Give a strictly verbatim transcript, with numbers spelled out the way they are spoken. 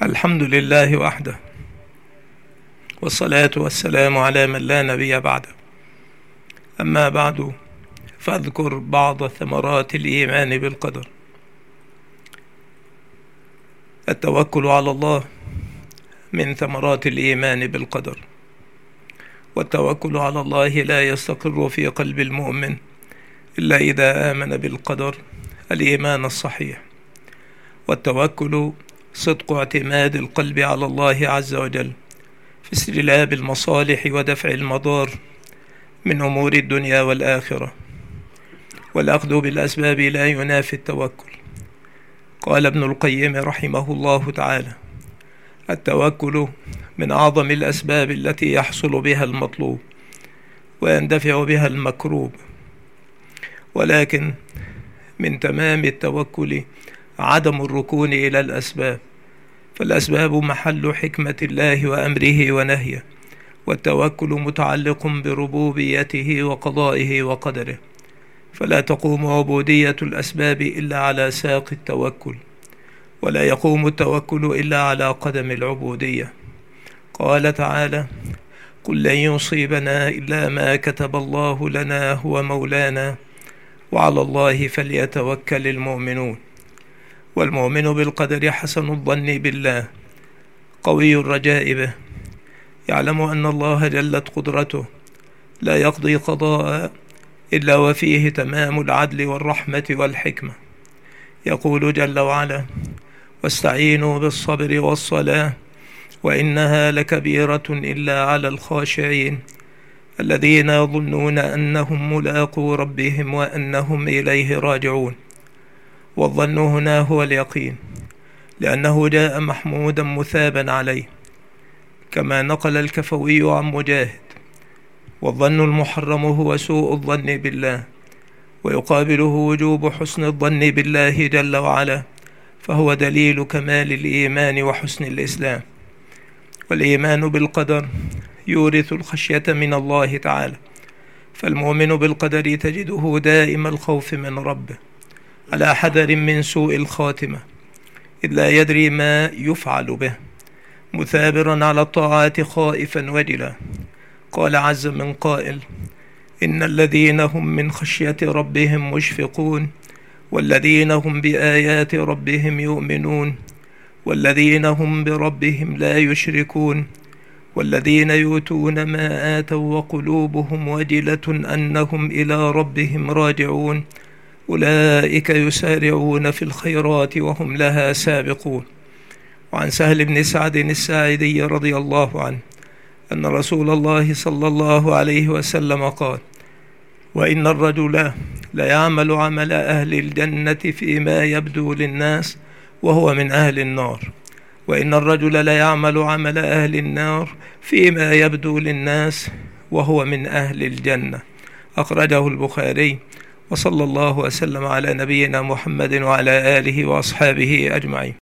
الحمد لله وحده، والصلاة والسلام على من لا نبي بعده. أما بعد، فاذكر بعض ثمرات الإيمان بالقدر. التوكل على الله من ثمرات الإيمان بالقدر، والتوكل على الله لا يستقر في قلب المؤمن إلا إذا آمن بالقدر الإيمان الصحيح. والتوكل صدق اعتماد القلب على الله عز وجل في استجلاب المصالح ودفع المضار من أمور الدنيا والآخرة، والأخذ بالأسباب لا ينافي التوكل. قال ابن القيم رحمه الله تعالى: التوكل من أعظم الأسباب التي يحصل بها المطلوب ويندفع بها المكروب، ولكن من تمام التوكل عدم الركون إلى الأسباب، فالأسباب محل حكمة الله وأمره ونهيه، والتوكل متعلق بربوبيته وقضائه وقدره، فلا تقوم عبودية الأسباب إلا على ساق التوكل، ولا يقوم التوكل إلا على قدم العبودية. قال تعالى: قل لن يصيبنا إلا ما كتب الله لنا هو مولانا وعلى الله فليتوكل المؤمنون. والمؤمن بالقدر حسن الظن بالله قوي الرجاء به، يعلم أن الله جلت قدرته لا يقضي قضاء إلا وفيه تمام العدل والرحمة والحكمة. يقول جل وعلا: واستعينوا بالصبر والصلاة وإنها لكبيرة إلا على الخاشعين الذين يظنون أنهم ملاقو ربهم وأنهم إليه راجعون. والظن هنا هو اليقين، لأنه جاء محمودا مثابا عليه، كما نقل الكفوي عن مجاهد. والظن المحرم هو سوء الظن بالله، ويقابله وجوب حسن الظن بالله جل وعلا، فهو دليل كمال الإيمان وحسن الإسلام. والإيمان بالقدر يورث الخشية من الله تعالى، فالمؤمن بالقدر تجده دائم الخوف من ربه، على حذر من سوء الخاتمة، إذ لا يدري ما يفعل به، مثابرا على الطاعات خائفا وجلا. قال عز من قائل: إن الذين هم من خشية ربهم مشفقون والذين هم بآيات ربهم يؤمنون والذين هم بربهم لا يشركون والذين يؤتون ما آتوا وقلوبهم وجلة أنهم إلى ربهم راجعون أولئك يسارعون في الخيرات وهم لها سابقون. وعن سهل بن سعد الساعدي رضي الله عنه أن رسول الله صلى الله عليه وسلم قال: وإن الرجل ليعمل عمل أهل الجنة فيما يبدو للناس وهو من أهل النار، وإن الرجل ليعمل عمل أهل النار فيما يبدو للناس وهو من أهل الجنة. أخرجه البخاري. وصلى الله وسلم على نبينا محمد وعلى آله وأصحابه أجمعين.